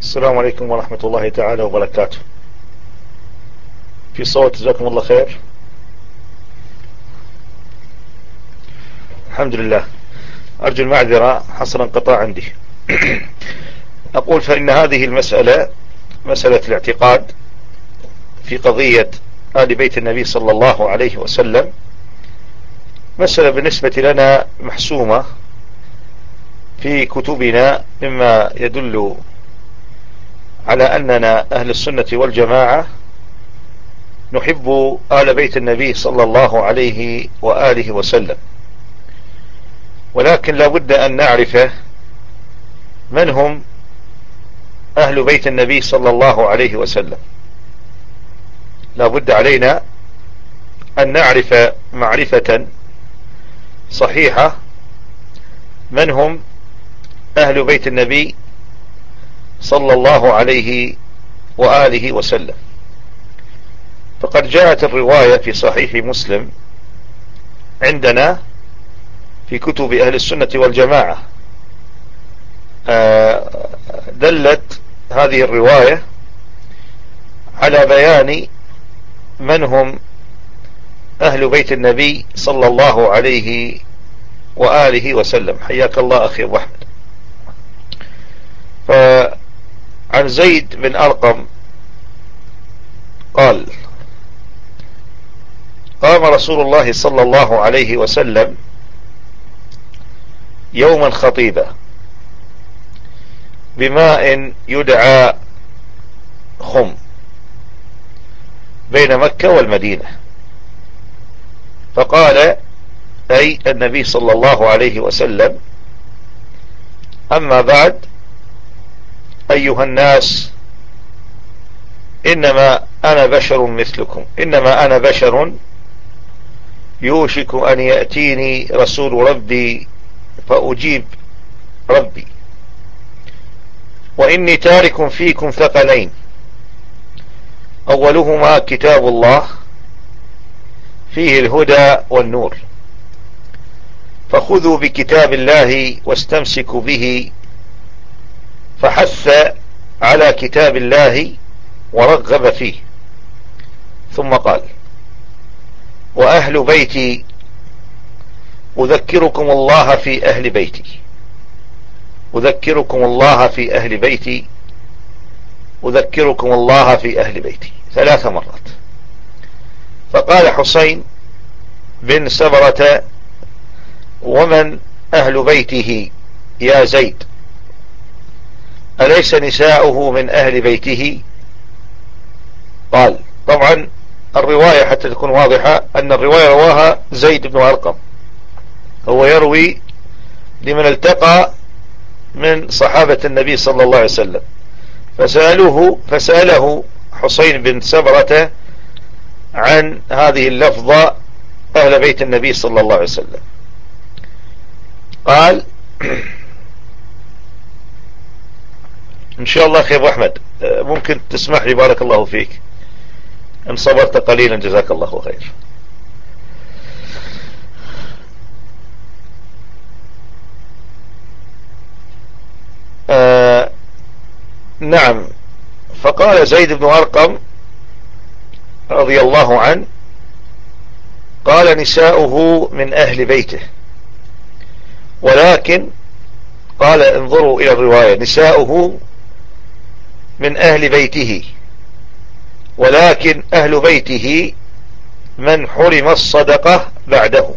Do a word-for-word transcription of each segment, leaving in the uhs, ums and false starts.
السلام عليكم ورحمة الله تعالى وبركاته. في صوت؟ جزاكم الله خير. الحمد لله. أرجو المعذرة، حصل انقطاع عندي. أقول فإن هذه المسألة، مسألة الاعتقاد في قضية آل بيت النبي صلى الله عليه وسلم، مسألة بالنسبة لنا محسومة في كتبنا، مما يدل على أننا أهل السنة والجماعة نحب آل بيت النبي صلى الله عليه وآله وسلم، ولكن لا بد أن نعرف من هم أهل بيت النبي صلى الله عليه وسلم. لا بد علينا أن نعرف معرفة صحيحة من هم أهل بيت النبي صلى الله عليه وآله وسلم. فقد جاءت الرواية في صحيح مسلم عندنا في كتب أهل السنة والجماعة، دلت هذه الرواية على بيان من هم أهل بيت النبي صلى الله عليه وآله وسلم. حياك الله أخي أبو أحمد. فعن زيد بن أرقم قال: قام رسول الله صلى الله عليه وسلم يوما خطيبا بماء يدعى خم بين مكة والمدينة، فقال، أي النبي صلى الله عليه وسلم: أما بعد، أيها الناس، إنما أنا بشر مثلكم، إنما أنا بشر يوشك أن يأتيني رسول ربي فأجيب ربي، وإني تارك فيكم ثقلين، أولهما كتاب الله فيه الهدى والنور، فخذوا بكتاب الله واستمسكوا به. فحث على كتاب الله ورغب فيه، ثم قال: وأهل بيتي أذكركم الله في أهل بيتي، أذكركم الله في أهل بيتي، أذكركم الله في أهل بيتي، ثلاث مرات. فقال حسين بن سبرة: ومن أهل بيته يا زيد؟ أليس نساؤه من أهل بيته؟ قال: طبعا الرواية حتى تكون واضحة أن الرواية رواها زيد بن أرقم، هو يروي لمن التقى من صحابة النبي صلى الله عليه وسلم، فسألوه فسأله حسين بن سبرة عن هذه اللفظة أهل بيت النبي صلى الله عليه وسلم. قال: إن شاء الله أخي أبو أحمد، ممكن تسمح لي؟ بارك الله فيك، إن صبرت قليلا جزاك الله خير. آه نعم. فقال زيد بن أرقم رضي الله عنه، قال: نساؤه من أهل بيته، ولكن قال انظروا إلى الرواية: نساؤه من أهل بيته، ولكن أهل بيته من حرم الصدقة بعده،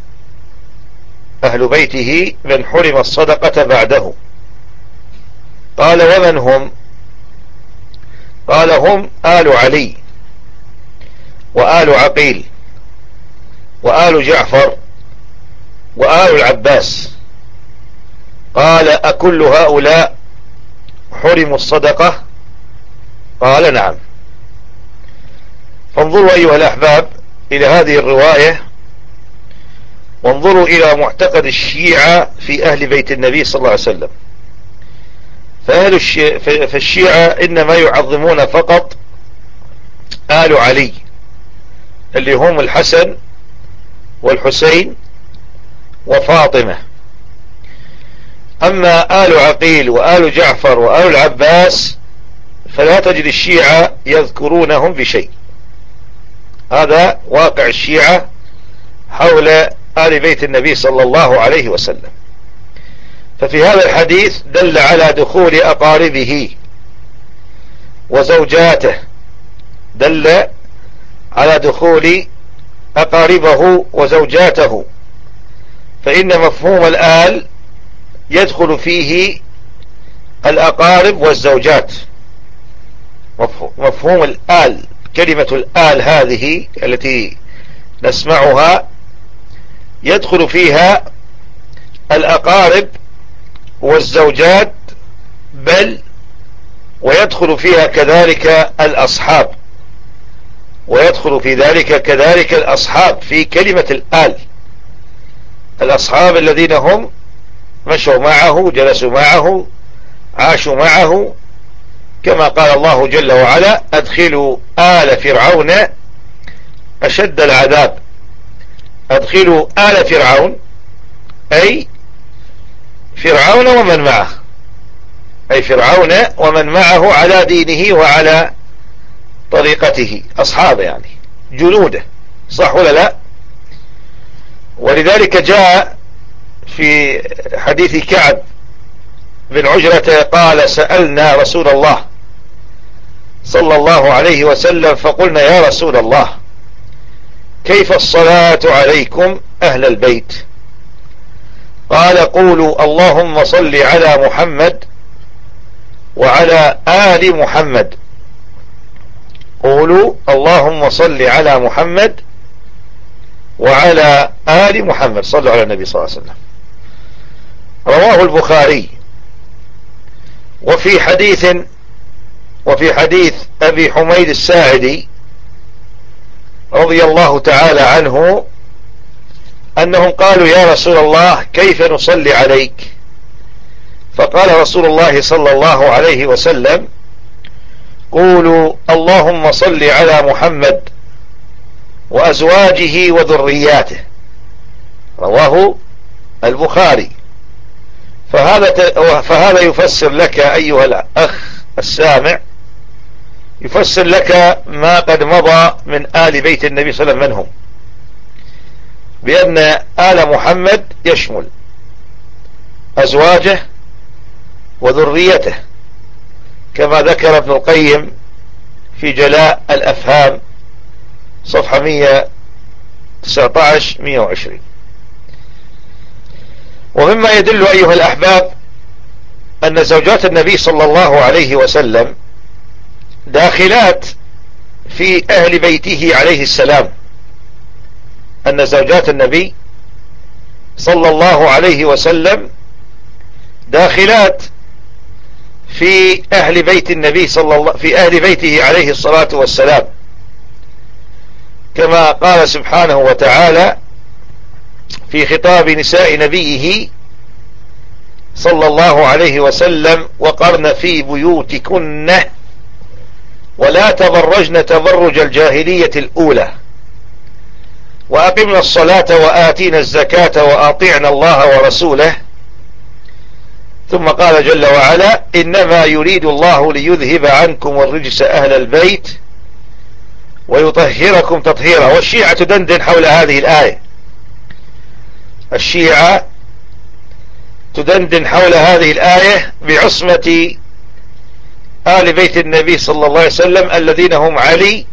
أهل بيته من حرم الصدقة بعده. قال: ومن هم؟ قال: هم آل علي وآل عقيل وآل جعفر وآل العباس. قال: أكل هؤلاء حرموا الصدقة؟ قال: نعم. فانظروا أيها الأحباب إلى هذه الرواية، وانظروا إلى معتقد الشيعة في أهل بيت النبي صلى الله عليه وسلم. فأهل الشيعة, فالشيعة إنما يعظمون فقط آل علي، اللي هم الحسن والحسين وفاطمة. أما آل عقيل وآل جعفر وآل العباس فلا تجد الشيعة يذكرونهم بشيء. هذا واقع الشيعة حول آل بيت النبي صلى الله عليه وسلم. ففي هذا الحديث دل على دخول أقاربه وزوجاته، دل على دخول أقاربه وزوجاته، فإن مفهوم الآل يدخل فيه الأقارب والزوجات. مفهوم الآل، كلمة الآل هذه التي نسمعها يدخل فيها الأقارب والزوجات، بل ويدخل فيها كذلك الأصحاب، ويدخل في ذلك كذلك الأصحاب في كلمة الآل، الأصحاب الذين هم مشوا معه، جلسوا معه، عاشوا معه، كما قال الله جل وعلا: أدخلوا آل فرعون أشد العذاب. أدخلوا آل فرعون أي فرعون ومن معه، أي فرعون ومن معه على دينه وعلى طريقته، أصحابه يعني جنوده، صح ولا لا؟ ولذلك جاء في حديث كعب بن عجرة قال: سألنا رسول الله صلى الله عليه وسلم فقلنا: يا رسول الله، كيف الصلاة عليكم أهل البيت؟ قال: قولوا اللهم صل على محمد وعلى آل محمد. قولوا اللهم صل على محمد وعلى آل محمد. صلوا على النبي صلى الله عليه وسلم. رواه البخاري. وفي حديث وفي حديث أبي حميد الساعدي رضي الله تعالى عنه أنهم قالوا: يا رسول الله، كيف نصلي عليك؟ فقال رسول الله صلى الله عليه وسلم: قولوا اللهم صل على محمد وأزواجه وذرياته. رواه البخاري. فهذا فهذا يفسر لك أيها الأخ السامع، يفسر لك ما قد مضى من آل بيت النبي صلى الله عليه وسلم من هم، بأن آل محمد يشمل أزواجه وذريته، كما ذكر ابن القيم في جلاء الأفهام صفحة مئة وتسعة عشر مئة وعشرين. ومما يدل أيها الأحباب أن زوجات النبي صلى الله عليه وسلم داخلات في أهل بيته عليه السلام، أن زوجات النبي صلى الله عليه وسلم داخلات في أهل بيت النبي صلى الله في أهل بيته عليه الصلاة والسلام، كما قال سبحانه وتعالى في خطاب نساء نبيه صلى الله عليه وسلم: وقرن في بيوتكن ولا تبرجن تبرج الجاهلية الأولى وأقمنا الصلاة وآتينا الزكاة وأطيعنا الله ورسوله. ثم قال جل وعلا: إنما يريد الله ليذهب عنكم الرجس أهل البيت ويطهركم تطهيرا. والشيعة تدندن حول هذه الآية، الشيعة تدندن حول هذه الآية بعصمة آل بيت النبي صلى الله عليه وسلم الذين هم علي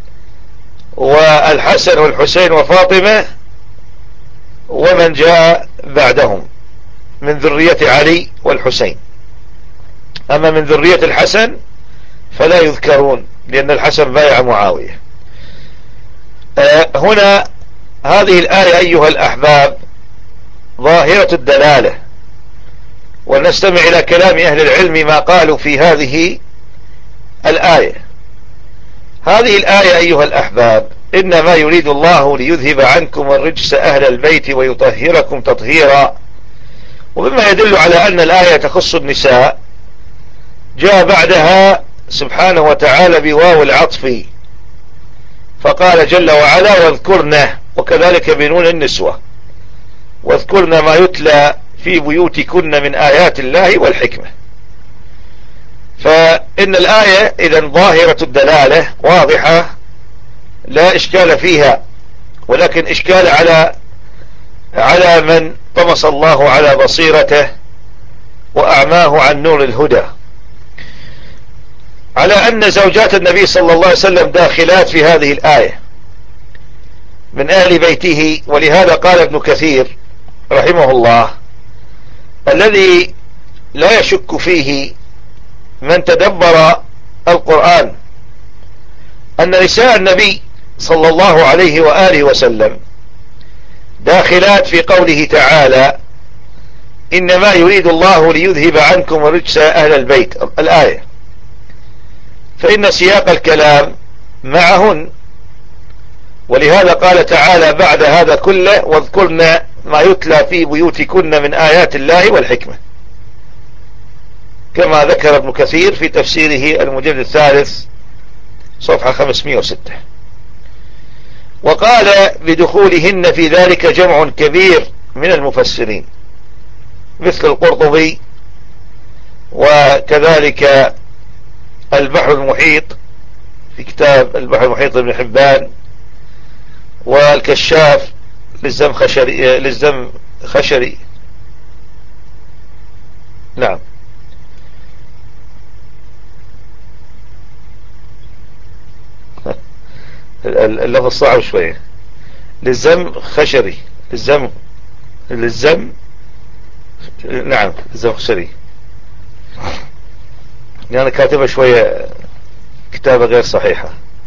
والحسن والحسين وفاطمة ومن جاء بعدهم من ذرية علي والحسين. أما من ذرية الحسن فلا يذكرون، لأن الحسن بايع معاوية. آه هنا هذه الآية أيها الأحباب ظاهرة الدلالة، ونستمع إلى كلام أهل العلم ما قالوا في هذه الآية. هذه الآية أيها الأحباب: إنما يريد الله ليذهب عنكم الرجس أهل البيت ويطهركم تطهيرا. ومما يدل على أن الآية تخص النساء جاء بعدها سبحانه وتعالى بواو العطف، فقال جل وعلا: واذكرنا، وكذلك بنون النسوة: واذكرنا ما يتلى في بيوتكن من آيات الله والحكمة. فإن الآية إذا ظاهرة الدلالة واضحة لا إشكال فيها، ولكن إشكال على على من طمس الله على بصيرته وأعماه عن نور الهدى، على أن زوجات النبي صلى الله عليه وسلم داخلات في هذه الآية من أهل بيته. ولهذا قال ابن كثير رحمه الله: الذي لا يشك فيه من تدبر القرآن أن نساء النبي صلى الله عليه وآله وسلم داخلات في قوله تعالى: إنما يريد الله ليذهب عنكم الرجس أهل البيت، الآية. فإن سياق الكلام معهن، ولهذا قال تعالى بعد هذا كله: واذكرن ما يتلى في بيوتكن من آيات الله والحكمة، كما ذكر ابن كثير في تفسيره المجلد الثالث صفحة خمسمائة وستة. وقال بدخولهن في ذلك جمع كبير من المفسرين مثل القرطبي، وكذلك البحر المحيط في كتاب البحر المحيط لابن حبان، والكشاف للزم خشري للزم خشري نعم اللفظ صعب شوية، للزم خشري للزم للزم نعم للزم خشري، يعني أنا كاتبة شوية كتابة غير صحيحة.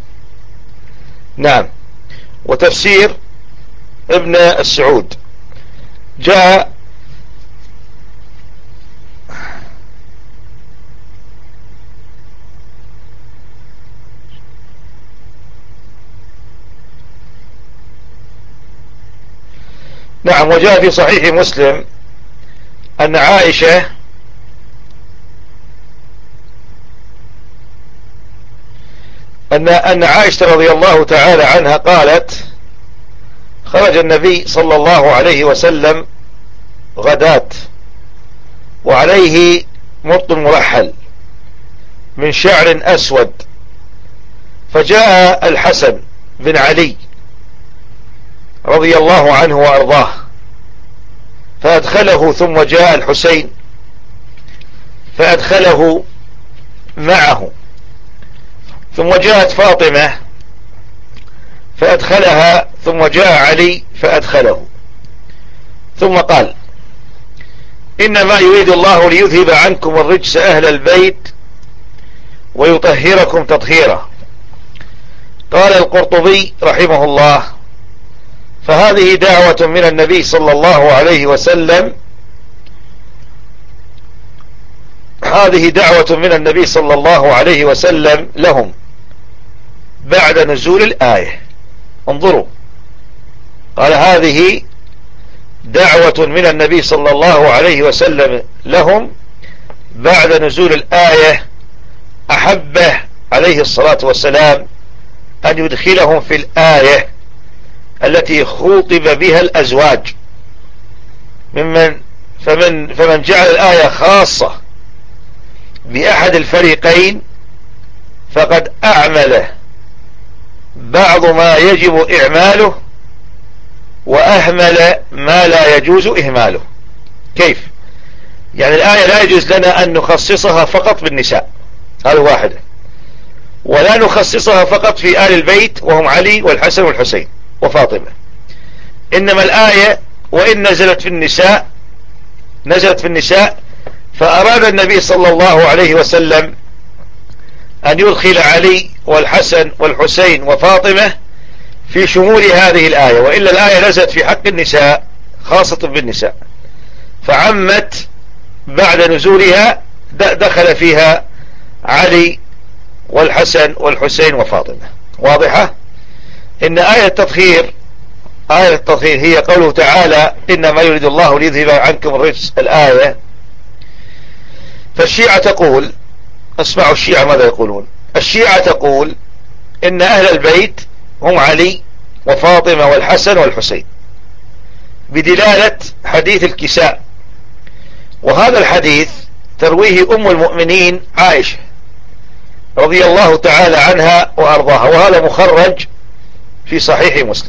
نعم. وتفسير ابن السعود جاء نعم وجاء في صحيح مسلم أن عائشة أن أن عائشة رضي الله تعالى عنها قالت: خرج النبي صلى الله عليه وسلم غداة وعليه مرط مرحل من شعر أسود، فجاء الحسن بن علي رضي الله عنه وأرضاه فأدخله، ثم جاء الحسين فأدخله معه، ثم جاءت فاطمة فأدخلها، ثم جاء علي فأدخله، ثم قال: إنما يريد الله ليذهب عنكم الرجس أهل البيت ويطهركم تطهيرا. قال القرطبي رحمه الله: فهذه دعوة من النبي صلى الله عليه وسلم هذه دعوة من النبي صلى الله عليه وسلم لهم بعد نزول الآية. انظروا، قال: هذه دعوة من النبي صلى الله عليه وسلم لهم بعد نزول الآية، أحبه عليه الصلاة والسلام أن يدخلهم في الآية التي خوطب بها الأزواج ممن فمن, فمن جعل الآية خاصة بأحد الفريقين فقد أعمل بعض ما يجب إعماله وأهمل ما لا يجوز إهماله. كيف؟ يعني الآية لا يجوز لنا أن نخصصها فقط بالنساء، هذا واحدة، ولا نخصصها فقط في آل البيت وهم علي والحسن والحسين وفاطمة، إنما الآية وإن نزلت في النساء نزلت في النساء فأراد النبي صلى الله عليه وسلم أن يدخل علي والحسن والحسين وفاطمة في شمول هذه الآية، وإلا الآية نزلت في حق النساء خاصة بالنساء، فعمت بعد نزولها دخل فيها علي والحسن والحسين وفاطمة. واضحة؟ إن آية التطهير آية التطهير هي قوله تعالى: إنما يريد الله ليذهب عنكم الرجس، الآية. فالشيعة تقول، اسمعوا الشيعة ماذا يقولون. الشيعة تقول إن أهل البيت هم علي وفاطمة والحسن والحسين بدلالة حديث الكساء، وهذا الحديث ترويه أم المؤمنين عائشة رضي الله تعالى عنها وأرضاها، وهذا مخرج في صحيح مسلم.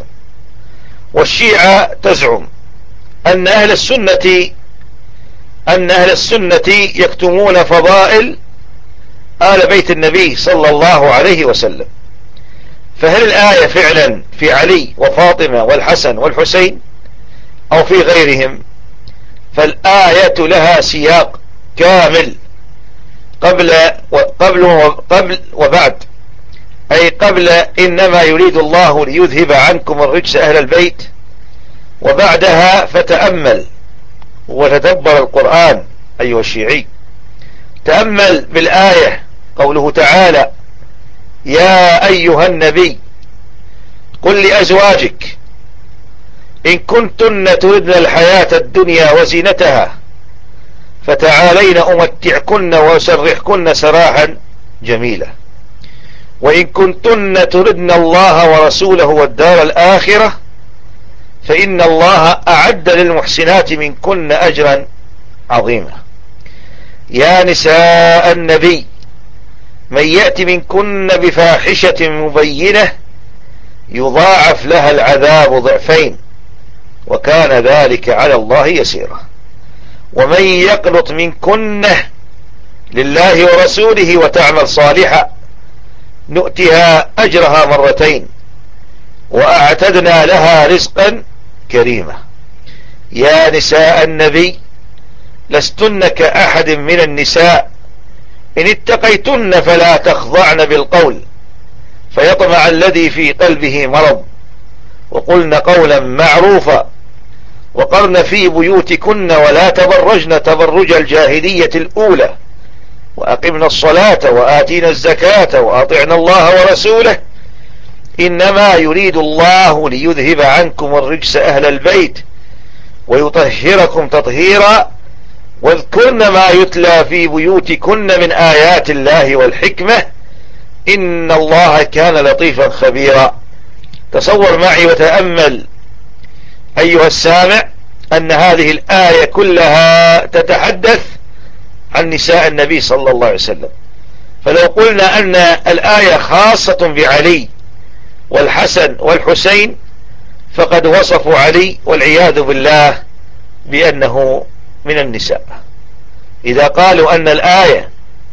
والشيعة تزعم أن أهل السنة أن أهل السنة يكتمون فضائل آل بيت النبي صلى الله عليه وسلم. فهل الآية فعلا في علي وفاطمة والحسن والحسين أو في غيرهم؟ فالآية لها سياق كامل قبل وقبل وقبل وبعد، أي قبل إنما يريد الله ليذهب عنكم الرجس أهل البيت، وبعدها فتأمل وتدبر القرآن أيها الشيعي. تأمل بالآية قوله تعالى: يا أيها النبي قل لأزواجك إن كنتن تردن الحياة الدنيا وزينتها فتعالين أمتعكن وأسرحكن سراحا جميلا، وإن كنتن تردن الله ورسوله والدار الآخرة فإن الله أعد للمحسنات منكن أجرا عظيما. يا نساء النبي من يأت منكن بفاحشة مبينة يضاعف لها العذاب ضعفين وكان ذلك على الله يسيرا، ومن يقنط منكن لله ورسوله وتعمل صالحا نؤتها أجرها مرتين وأعتدنا لها رزقا كريما. يا نساء النبي لستن كأحد من النساء إن اتقيتن فلا تخضعن بالقول فيطمع الذي في قلبه مرض وقلن قولا معروفا وقرن في بيوتكن ولا تبرجن تبرج الجاهلية الأولى وأقمنا الصلاة وآتينا الزكاة وأطعنا الله ورسوله إنما يريد الله ليذهب عنكم الرجس أهل البيت ويطهركم تطهيرا واذكرن ما يتلى في بيوتكن من آيات الله والحكمة إن الله كان لطيفا خبيرا. تصور معي وتأمل أيها السامع أن هذه الآية كلها تتحدث عن نساء النبي صلى الله عليه وسلم. فلو قلنا أن الآية خاصة بعلي والحسن والحسين فقد وصفوا علي والعياذ بالله بأنه من النساء. إذا قالوا أن الآية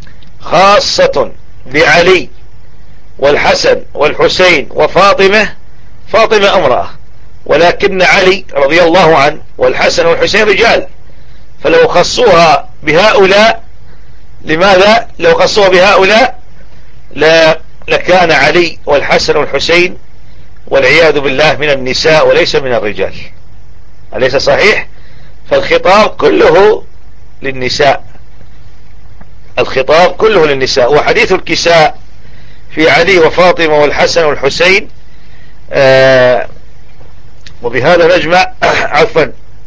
خاصة بعلي والحسن والحسين وفاطمة، فاطمة امرأة ولكن علي رضي الله عنه والحسن والحسين رجال، فلو خصوها بهؤلاء، لماذا لو خصوها بهؤلاء لا لكان علي والحسن والحسين والعياذ بالله من النساء وليس من الرجال، أليس صحيح؟ فالخطاب كله للنساء، الخطاب كله للنساء. وحديث الكساء في علي وفاطمة والحسن والحسين آه وبهذا نجمع عفوا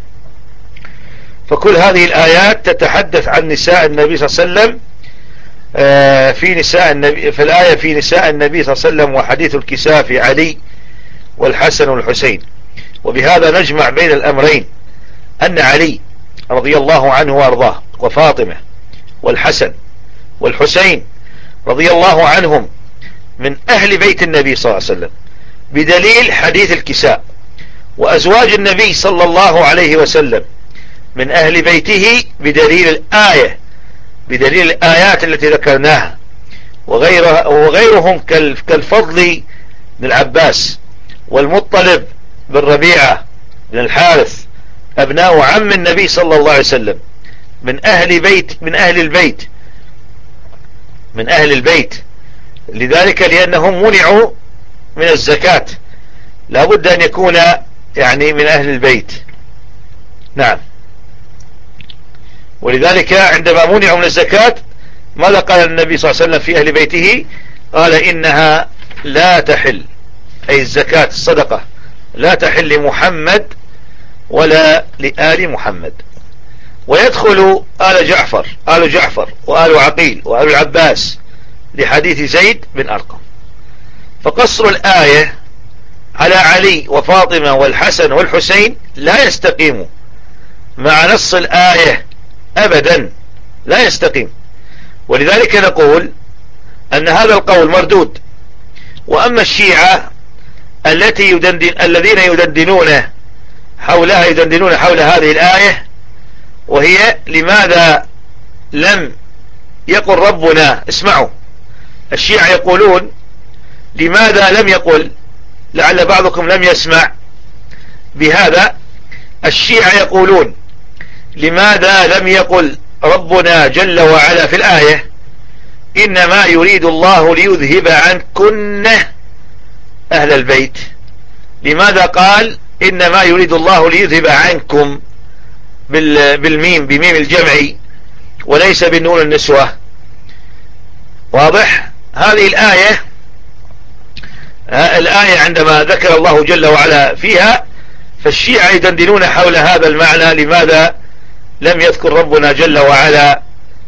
فكل هذه الآيات تتحدث عن نساء النبي صلى الله عليه وسلم آه في نساء النبي، في الآية في نساء النبي صلى الله عليه وسلم وحديث الكساء في علي والحسن والحسين. وبهذا نجمع بين الأمرين أن علي رضي الله عنه وأرضاه وفاطمة والحسن والحسين رضي الله عنهم من أهل بيت النبي صلى الله عليه وسلم بدليل حديث الكساء، وأزواج النبي صلى الله عليه وسلم من أهل بيته بدليل الآية، بدليل الآيات التي ذكرناها، وغيرها وغيرهم كالفضل بن العباس والمطلب بن ربيعة بن الحارث أبناء عم النبي صلى الله عليه وسلم من أهل بيت من أهل البيت من أهل البيت لذلك لأنهم منعوا من الزكاة لابد أن يكون يعني من أهل البيت. نعم، ولذلك عندما منعوا من الزكاة ماذا قال النبي صلى الله عليه وسلم في أهل بيته؟ قال إنها لا تحل، أي الزكاة الصدقة لا تحل لمحمد ولا لآل محمد. ويدخل آل جعفر آل جعفر وآل عقيل وآل العباس لحديث زيد بن أرقم. فقصر الآية على علي وفاطمة والحسن والحسين لا يستقيم مع نص الآية أبدا، لا يستقيم. ولذلك نقول أن هذا القول مردود. وأما الشيعة التي يدندن الذين يدندنون حولها يدندنون حول هذه الآية، وهي لماذا لم يقل ربنا، اسمعوا، الشيعة يقولون لماذا لم يقل، لعل بعضكم لم يسمع بهذا، الشيعة يقولون لماذا لم يقل ربنا جل وعلا في الآية إنما يريد الله ليذهب عنكن أهل البيت؟ لماذا قال إنما يريد الله ليذهب عنكم بالميم، بميم الجمع وليس بالنون النسوة؟ واضح؟ هذه الآية الآية عندما ذكر الله جل وعلا فيها، فالشيعة يدندنون حول هذا المعنى، لماذا لم يذكر ربنا جل وعلا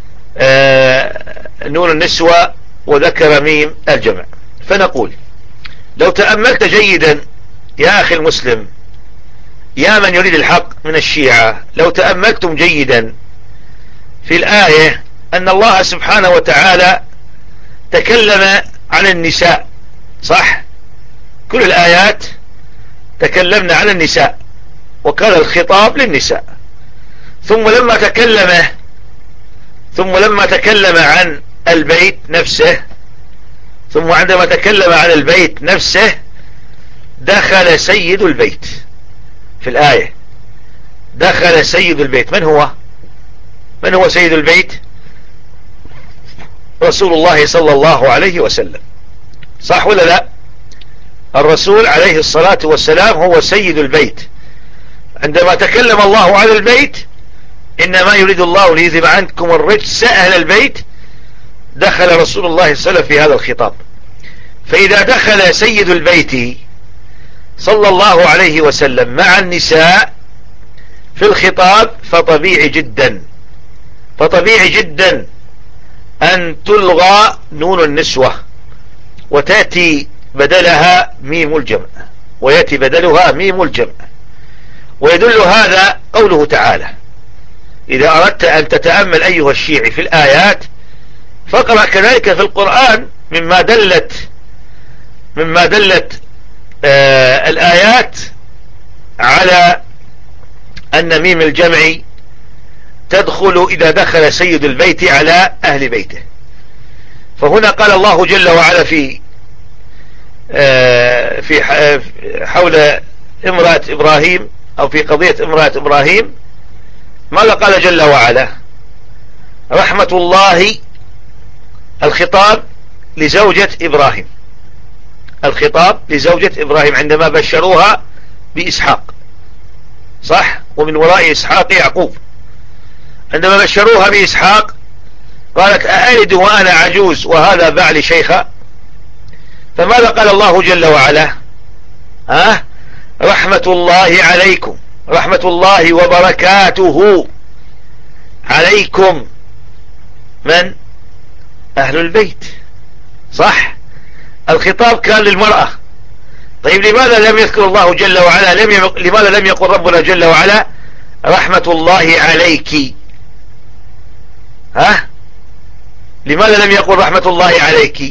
نون النسوة وذكر ميم الجمع؟ فنقول لو تأملت جيدا يا أخي المسلم، يا من يريد الحق من الشيعة، لو تأملتم جيدا في الآية أن الله سبحانه وتعالى تكلم عن النساء، صح؟ كل الآيات تكلمنا عن النساء وكان الخطاب للنساء، ثم لما تكلم ثم لما تكلم عن البيت نفسه ثم عندما تكلم عن البيت نفسه دخل سيد البيت في الآية، دخل سيد البيت. من هو من هو سيد البيت؟ رسول الله صلى الله عليه وسلم، صح ولا لا؟ الرسول عليه الصلاة والسلام هو سيد البيت. عندما تكلم الله عن البيت إنما يريد الله ليذهب عنكم الرجس أهل البيت، دخل رسول الله صلى الله عليه وسلم في هذا الخطاب. فإذا دخل سيد البيت صلى الله عليه وسلم مع النساء في الخطاب، فطبيعي جدا فطبيعي جدا أن تلغى نون النسوة وتأتي بدلها ميم الجمع، ويأتي بدلها ميم الجمع. ويدل هذا قوله تعالى: إذا أردت أن تتأمل أيها الشيعي في الآيات فاقرأ كذلك في القرآن مما دلت مما دلت آه الآيات على أن ميم الجمع تدخل إذا دخل سيد البيت على أهل بيته. فهنا قال الله جل وعلا في آه في حول امرأة إبراهيم، أو في قضية امرأة إبراهيم، ماذا قال جل وعلا؟ رحمة الله، الخطاب لزوجة إبراهيم، الخطاب لزوجة إبراهيم عندما بشروها بإسحاق، صح؟ ومن وراء إسحاق يعقوب. عندما بشروها بإسحاق قالت: أألد وأنا عجوز وهذا بعلي شيخا؟ فماذا قال الله جل وعلا؟ ها؟ رحمة الله عليكم، رحمة الله وبركاته عليكم، من؟ أهل البيت، صح؟ الخطاب كان للمرأة. طيب لماذا لم يذكر الله جل وعلا، لم ي... لماذا لم يقل ربنا جل وعلا رحمة الله عليك؟ ها؟ لماذا لم يقل رحمة الله عليك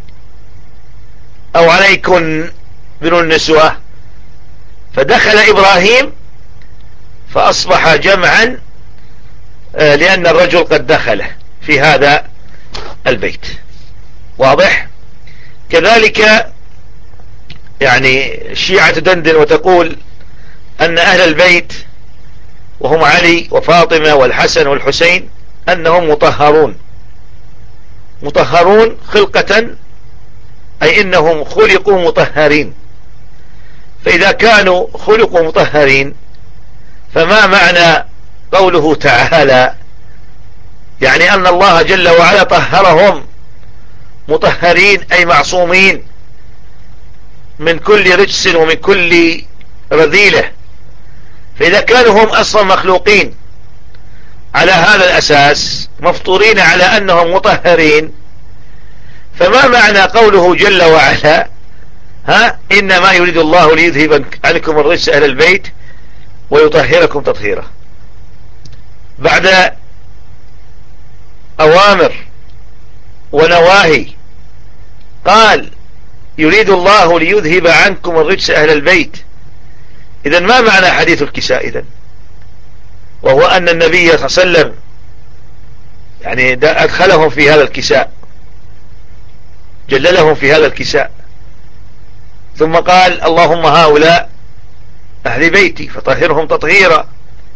أو عليكن بنو النسوة؟ فدخل إبراهيم فأصبح جمعا لأن الرجل قد دخل في هذا البيت. واضح؟ كذلك يعني الشيعة تدندن وتقول أن أهل البيت وهم علي وفاطمة والحسن والحسين أنهم مطهرون، مطهرون خلقة، أي إنهم خلقوا مطهرين. فإذا كانوا خلقوا مطهرين فما معنى قوله تعالى يعني أن الله جل وعلا طهرهم مطهرين أي معصومين من كل رجس ومن كل رذيلة؟ فإذا كانوا هم أصلا مخلوقين على هذا الأساس مفطورين على أنهم مطهرين، فما معنى قوله جل وعلا ها إنما يريد الله ليذهب عنكم الرجس أهل البيت ويطهركم تطهيرا؟ بعد أوامر ونواهي قال يريد الله ليذهب عنكم الرجس أهل البيت، إذن ما معنى حديث الكساء إذن؟ وهو أن النبي صلى الله عليه وسلم يعني أدخلهم في هذا الكساء، جللهم في هذا الكساء، ثم قال اللهم هؤلاء أهل بيتي فطهرهم تطهيرا،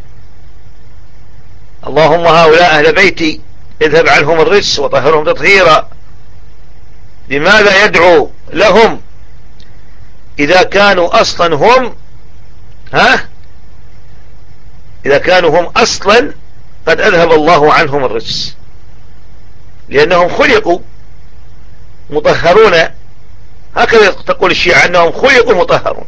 اللهم هؤلاء أهل بيتي اذهب عنهم الرجس وطهرهم تطهيرا. لماذا يدعو لهم إذا كانوا أصلا هم ها إذا كانوا هم أصلا قد أذهب الله عنهم الرجس؟ لأنهم خلقوا مطهرون، هكذا تقول الشيعة أنهم خلقوا مطهرون.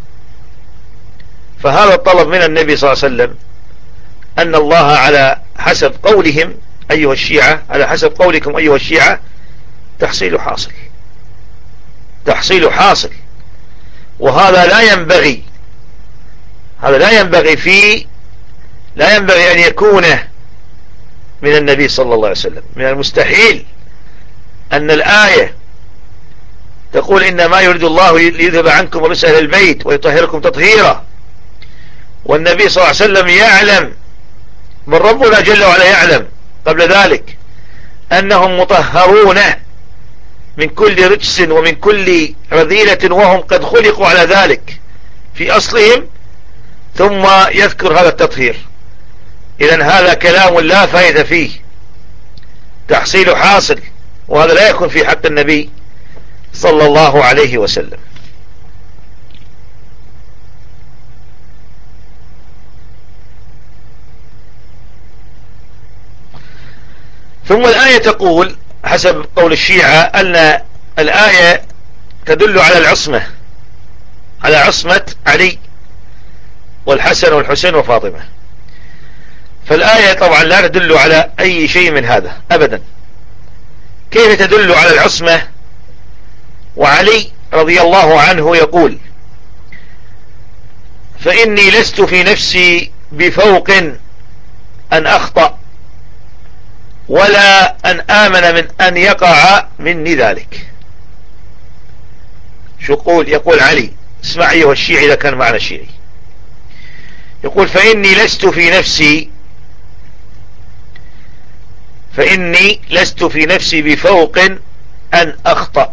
فهذا الطلب من النبي صلى الله عليه وسلم أن الله على حسب قولهم أيها الشيعة، على حسب قولكم أيها الشيعة، تحصيل حاصل، تحصيل حاصل. وهذا لا ينبغي، هذا لا ينبغي فيه لا ينبغي أن يكون من النبي صلى الله عليه وسلم. من المستحيل أن الآية تقول إنما يريد الله ليذهب عنكم الرجس أهل البيت ويطهركم تطهيرا، والنبي صلى الله عليه وسلم يعلم، من ربنا جل وعلا يعلم قبل ذلك أنهم مطهرون من كل رجس ومن كل رذيلة، وهم قد خلقوا على ذلك في أصلهم، ثم يذكر هذا التطهير. إذن هذا كلام لا فائدة فيه، تحصيل حاصل، وهذا لا يكون في حق النبي صلى الله عليه وسلم. ثم الآية تقول حسب قول الشيعة أن الآية تدل على العصمة، على عصمة علي والحسن والحسين وفاطمة. فالآية طبعا لا تدل على أي شيء من هذا أبدا. كيف تدل على العصمة وعلي رضي الله عنه يقول فإني لست في نفسي بفوق أن أخطأ ولا أن آمن من أن يقع مني ذلك. شو يقول؟ يقول علي، اسمع أيها الشيعي إذا كان معنا الشيعي، يقول فإني لست في نفسي فإني لست في نفسي بفوق أن أخطأ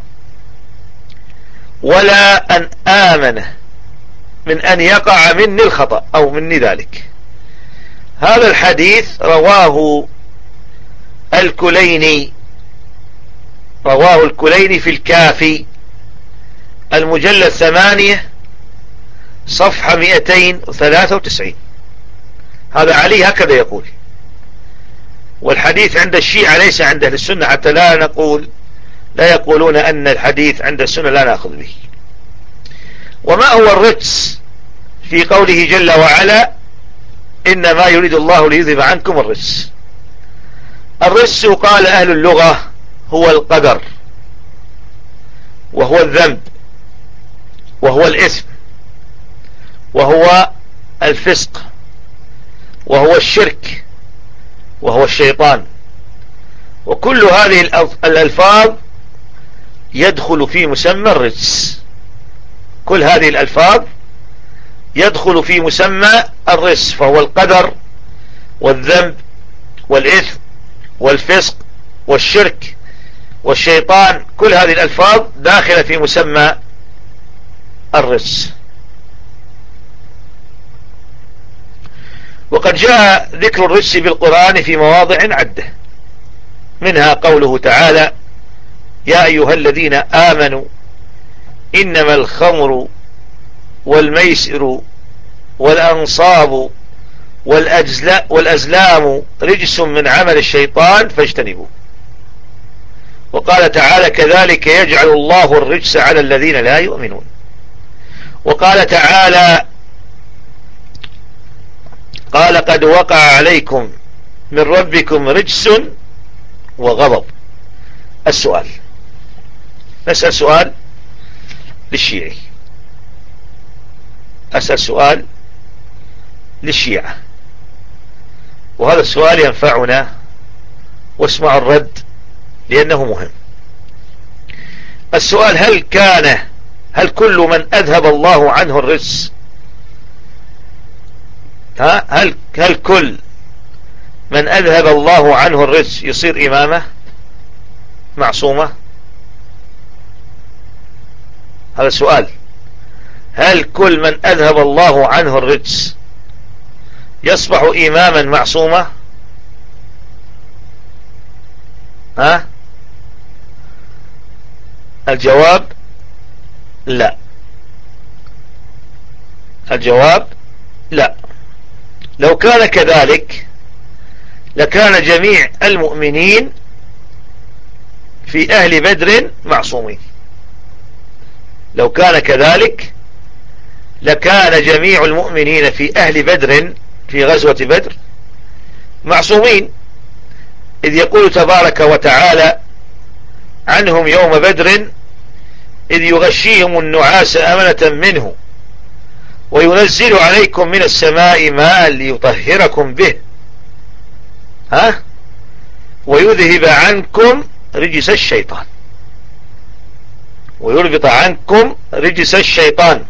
ولا أن آمن من أن يقع مني الخطأ أو مني ذلك. هذا الحديث رواه الكليني، رواه الكليني في الكافي المجلد ثمانية صفحة مئتين وثلاثة وتسعين. هذا علي هكذا يقول، والحديث عند الشيعة ليس عند أهل السنة، حتى لا نقول لا يقولون أن الحديث عند السنة لا نأخذ به. وما هو الرجس في قوله جل وعلا إنما يريد الله ليذهب عنكم الرجس؟ الرجس قال أهل اللغة هو القدر، وهو الذنب، وهو الإثم، وهو الفسق، وهو الشرك، وهو الشيطان. وكل هذه الألفاظ يدخل في مسمى الرجس، كل هذه الألفاظ يدخل في مسمى الرجس، فهو القدر والذنب والإثم والفسق والشرك والشيطان، كل هذه الألفاظ داخلة في مسمى الرجس. وقد جاء ذكر الرجس بالقرآن في مواضع عدة، منها قوله تعالى يا أيها الذين آمنوا إنما الخمر والميسر والأنصاب والأزلام رجس من عمل الشيطان فاجتنبوه. وقال تعالى كذلك يجعل الله الرجس على الذين لا يؤمنون. وقال تعالى قال قد وقع عليكم من ربكم رجس وغضب. السؤال، نسأل سؤال للشيعي، أسأل سؤال للشيعة، وهذا السؤال ينفعنا، واسمعوا الرد لأنه مهم. السؤال: هل كان هل كل من أذهب الله عنه الرجس ها هل هل كل من أذهب الله عنه الرجس يصير إمامة معصومة؟ هذا السؤال. هل كل من أذهب الله عنه الرجس يصبح إماما معصومة؟ ها الجواب لا. الجواب لا. لو كان كذلك لكان جميع المؤمنين في أهل بدر معصومين. لو كان كذلك لكان جميع المؤمنين في أهل بدر في غزوة بدر معصومين، إذ يقول تبارك وتعالى عنهم يوم بدر: إذ يغشيهم النعاس أمنة منه وينزل عليكم من السماء ماء ليطهركم به ها ويذهب عنكم رجس الشيطان ويربط عنكم رجس الشيطان.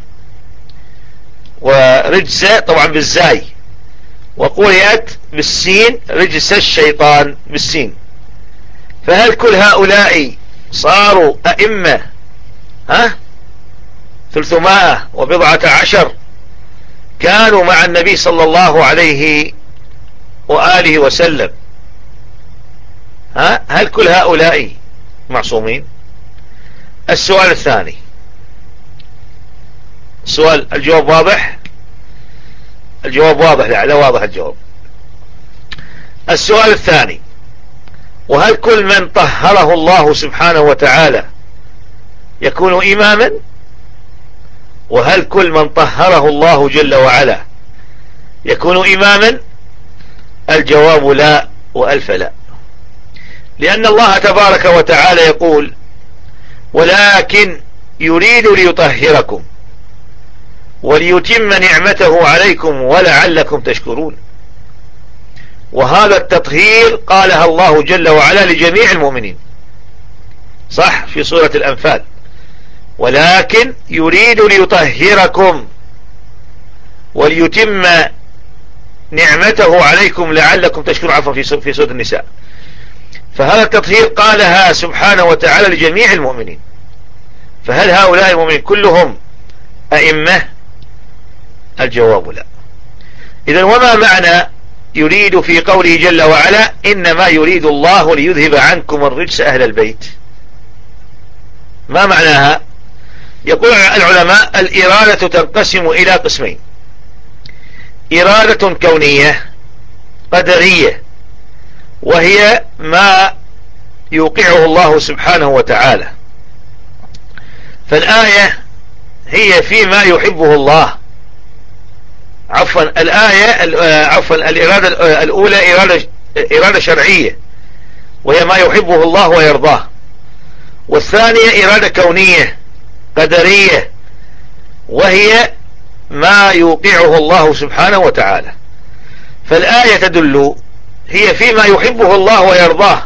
ورجس طبعا بالزاي، وقرئت بالسين رجس الشيطان بالسين. فهل كل هؤلاء صاروا أئمة ها ثلثمائة وبضعة عشر كانوا مع النبي صلى الله عليه وآله وسلم؟ ها هل كل هؤلاء معصومين؟ السؤال الثاني، السؤال الجواب واضح؟ الجواب واضح؟ لا لا واضح الجواب. السؤال الثاني: وهل كل من طهره الله سبحانه وتعالى يكون إماما؟ وهل كل من طهره الله جل وعلا يكون إماما؟ الجواب لا وألف لا. لأن الله تبارك وتعالى يقول: ولكن يريد ليطهركم وليتم نعمته عليكم ولعلكم تشكرون. وهذا التطهير قالها الله جل وعلا لجميع المؤمنين، صح، في سورة الأنفال: ولكن يريد ليطهركم وليتم نعمته عليكم لعلكم تشكرون، عفوا في سورة النساء. فهذا التطهير قالها سبحانه وتعالى لجميع المؤمنين. فهل هؤلاء المؤمنين كلهم أئمة؟ الجواب لا. إذن وما معنى يريد في قوله جل وعلا: إنما يريد الله ليذهب عنكم الرجس أهل البيت؟ ما معناها؟ يقول العلماء: الإرادة تنقسم إلى قسمين: إرادة كونية قدرية، وهي ما يوقعه الله سبحانه وتعالى. فالآية هي فيما يحبه الله، عفوا الآية عفوا الإرادة الأولى إرادة, إرادة شرعية، وهي ما يحبه الله ويرضاه. والثانية إرادة كونية قدرية، وهي ما يوقعه الله سبحانه وتعالى. فالآية تدل هي فيما يحبه الله ويرضاه،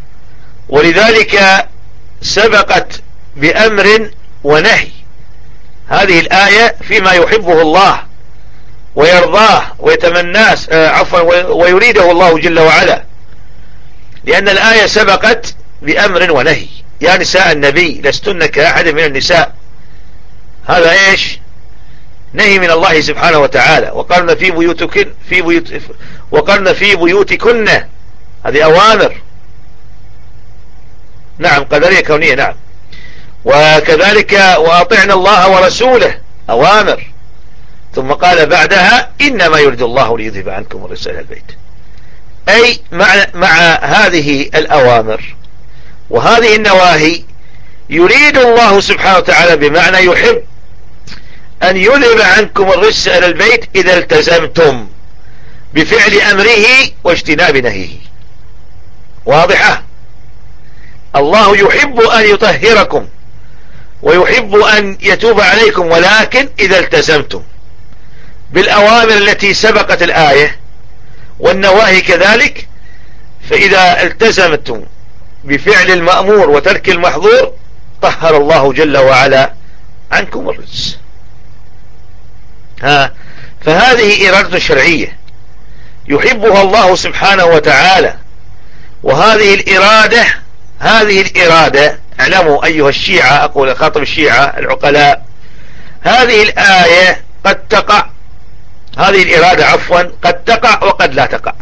ولذلك سبقت بأمر ونهي. هذه الآية فيما يحبه الله ويرضاه ويتمناه عفوا ويريده الله جل وعلا، لأن الآية سبقت بأمر ونهي: يا نساء النبي لستن كأحد من النساء. هذا ايش؟ نهي من الله سبحانه وتعالى. وقرن في بيوتكن في بيوت وقرن في بيوتكن، هذه أوامر، نعم، قدرية كونية، نعم. وكذلك وأطعنا الله ورسوله، أوامر. ثم قال بعدها: إنما يريد الله ليذهب عنكم الرجس أهل البيت. أي مع, مع هذه الأوامر وهذه النواهي يريد الله سبحانه وتعالى بمعنى يحب أن يذهب عنكم الرجس أهل البيت إذا التزمتم بفعل أمره واجتناب نهيه. واضحة؟ الله يحب أن يطهركم ويحب أن يتوب عليكم، ولكن إذا التزمتم بالأوامر التي سبقت الآية والنواهي كذلك، فإذا التزمتم بفعل المأمور وترك المحظور طهر الله جل وعلا عنكم الرجس. ها فهذه إرادة شرعية يحبها الله سبحانه وتعالى، وهذه الإرادة هذه الإرادة اعلموا أيها الشيعة، أقول خاطب الشيعة العقلاء، هذه الآية قد تقع، هذه الإرادة عفوا قد تقع وقد لا تقع.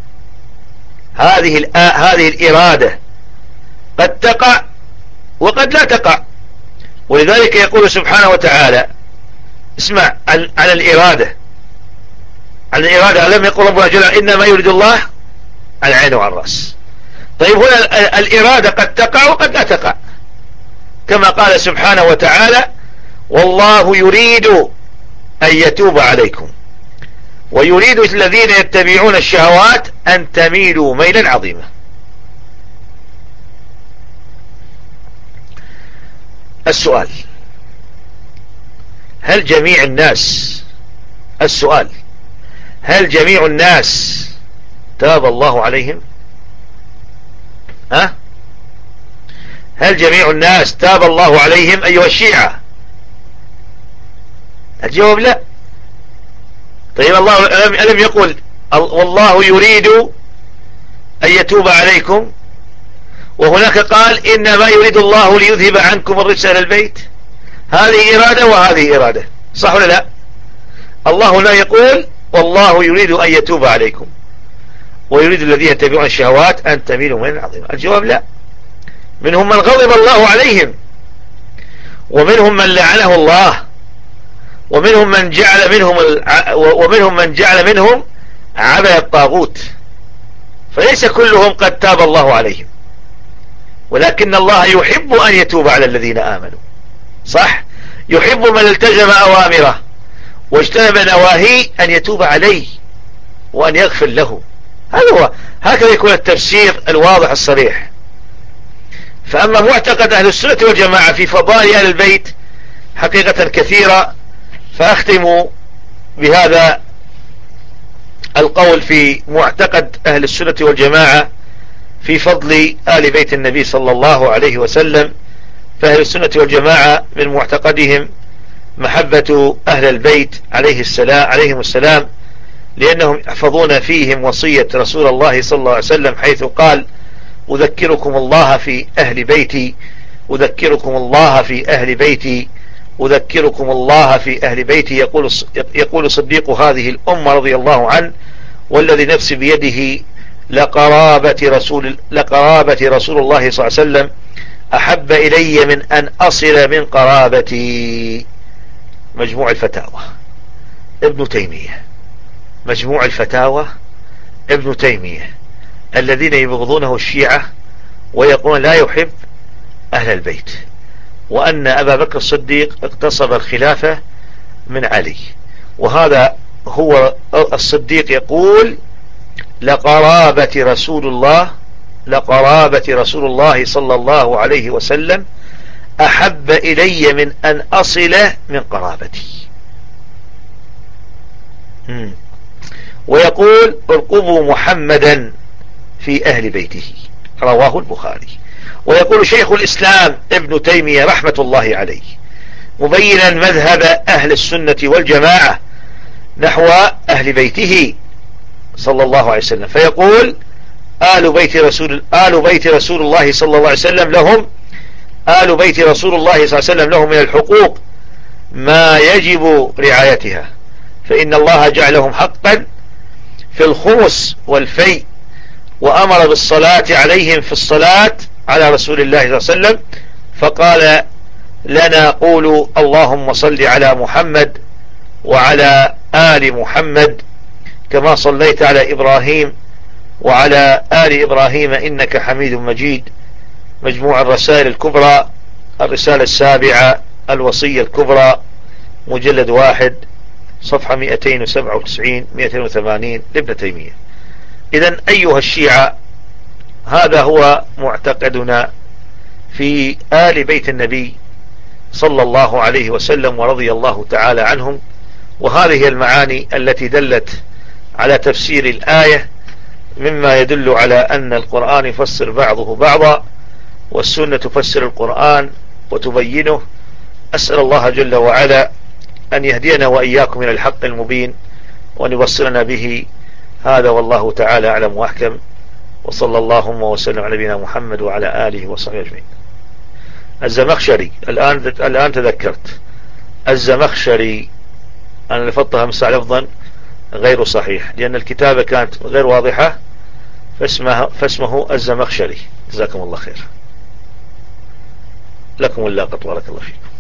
هذه هذه الإرادة قد تقع وقد لا تقع، ولذلك يقول سبحانه وتعالى اسمع عن, عن الإرادة عن الإرادة لم يقل ربنا جل إنما يريد الله على العين وعلى الرأس. طيب هنا الإرادة قد تقع وقد لا تقع، كما قال سبحانه وتعالى والله يريد أن يتوب عليكم ويريد الذين يتبعون الشهوات أن تميلوا ميلا عظيما. السؤال هل جميع الناس السؤال هل جميع الناس تاب الله عليهم؟ ها هل جميع الناس تاب الله عليهم أيها الشيعة؟ الجواب لا. طيب الله ألم يقول والله يريد أن يتوب عليكم، وهناك قال إنما يريد الله ليذهب عنكم الرجس إلى البيت؟ هذه إرادة وهذه إرادة، صح ولا لا؟ الله لا يقول والله يريد أن يتوب عليكم ويريد الذين يتبعون الشهوات أن تميلوا ميلا عظيما. الجواب لا. منهم من غضب الله عليهم، ومنهم من لعنه الله، ومنهم من جعل منهم ومنهم من جعل منهم عبد الطاغوت. فليس كلهم قد تاب الله عليهم، ولكن الله يحب أن يتوب على الذين آمنوا، صح؟ يحب من التزم أوامره واجتنب نواهيه أن يتوب عليه وأن يغفر له. هذا هو، هكذا يكون التفسير الواضح الصريح. فأما معتقد أهل السنة والجماعة في فضائل أهل البيت حقيقة كثيرة، فأختم بهذا القول في معتقد أهل السنة والجماعة في فضل آل بيت النبي صلى الله عليه وسلم. فأهل السنة والجماعة من معتقدهم محبة أهل البيت عليه السلام عليهم السلام، لأنهم يحفظون فيهم وصية رسول الله صلى الله عليه وسلم حيث قال أذكركم الله في أهل بيتي أذكركم الله في أهل بيتي أذكركم الله في أهل بيتي. يقول يقول صديق هذه الأمة رضي الله عنه والذي نفسي بيده لقرابة رسول لقرابة رسول الله صلى الله عليه وسلم أحب إلي من أن أصل من قرابتي. مجموع الفتاوى ابن تيمية، مجموع الفتاوى ابن تيمية، الذين يبغضونه الشيعة ويقولون لا يحب أهل البيت، وأن أبا بكر الصديق اقتصب الخلافة من علي. وهذا هو الصديق يقول لقرابة رسول الله لقرابة رسول الله صلى الله عليه وسلم أحب إلي من أن أصل من قرابتي. ويقول ارقبوا محمدا في أهل بيته، رواه البخاري. ويقول شيخ الإسلام ابن تيمية رحمة الله عليه مبينا مذهب أهل السنة والجماعة نحو أهل بيته صلى الله عليه وسلم، فيقول آل بيت رسول آل بيت رسول الله صلى الله عليه وسلم لهم آل بيت رسول الله صلى الله عليه وسلم لهم من الحقوق ما يجب رعايتها، فإن الله جعلهم حقا في الخمس والفي، وأمر بالصلاة عليهم في الصلاة على رسول الله صلى الله عليه وسلم، فقال لنا قولوا اللهم صل على محمد وعلى آل محمد كما صليت على إبراهيم وعلى آل إبراهيم إنك حميد مجيد. مجموع الرسائل الكبرى الرسالة السابعة الوصية الكبرى مجلد واحد صفحة مئتين وسبعة وتسعين مئتين وثمانين لابن تيمية. إذن أيها الشيعة هذا هو معتقدنا في آل بيت النبي صلى الله عليه وسلم ورضي الله تعالى عنهم، وهذه المعاني التي دلت على تفسير الآية مما يدل على أن القرآن يفسر بعضه بعضا والسنة تفسر القرآن وتبينه. أسأل الله جل وعلا أن يهدينا وإياكم إلى الحق المبين وأن يبصرنا به. هذا والله تعالى أعلم وأحكم، وصلى اللهم وسلم على نبينا محمد وعلى آله وصحبه أجمعين. الزمخشري، الآن الآن تذكرت، الزمخشري أنا لفظتها مسع لفظا غير صحيح لأن الكتابة كانت غير واضحة، فاسمه, فاسمه الزمخشري. جزاكم الله خير. لكم اللاقط، بارك الله فيكم.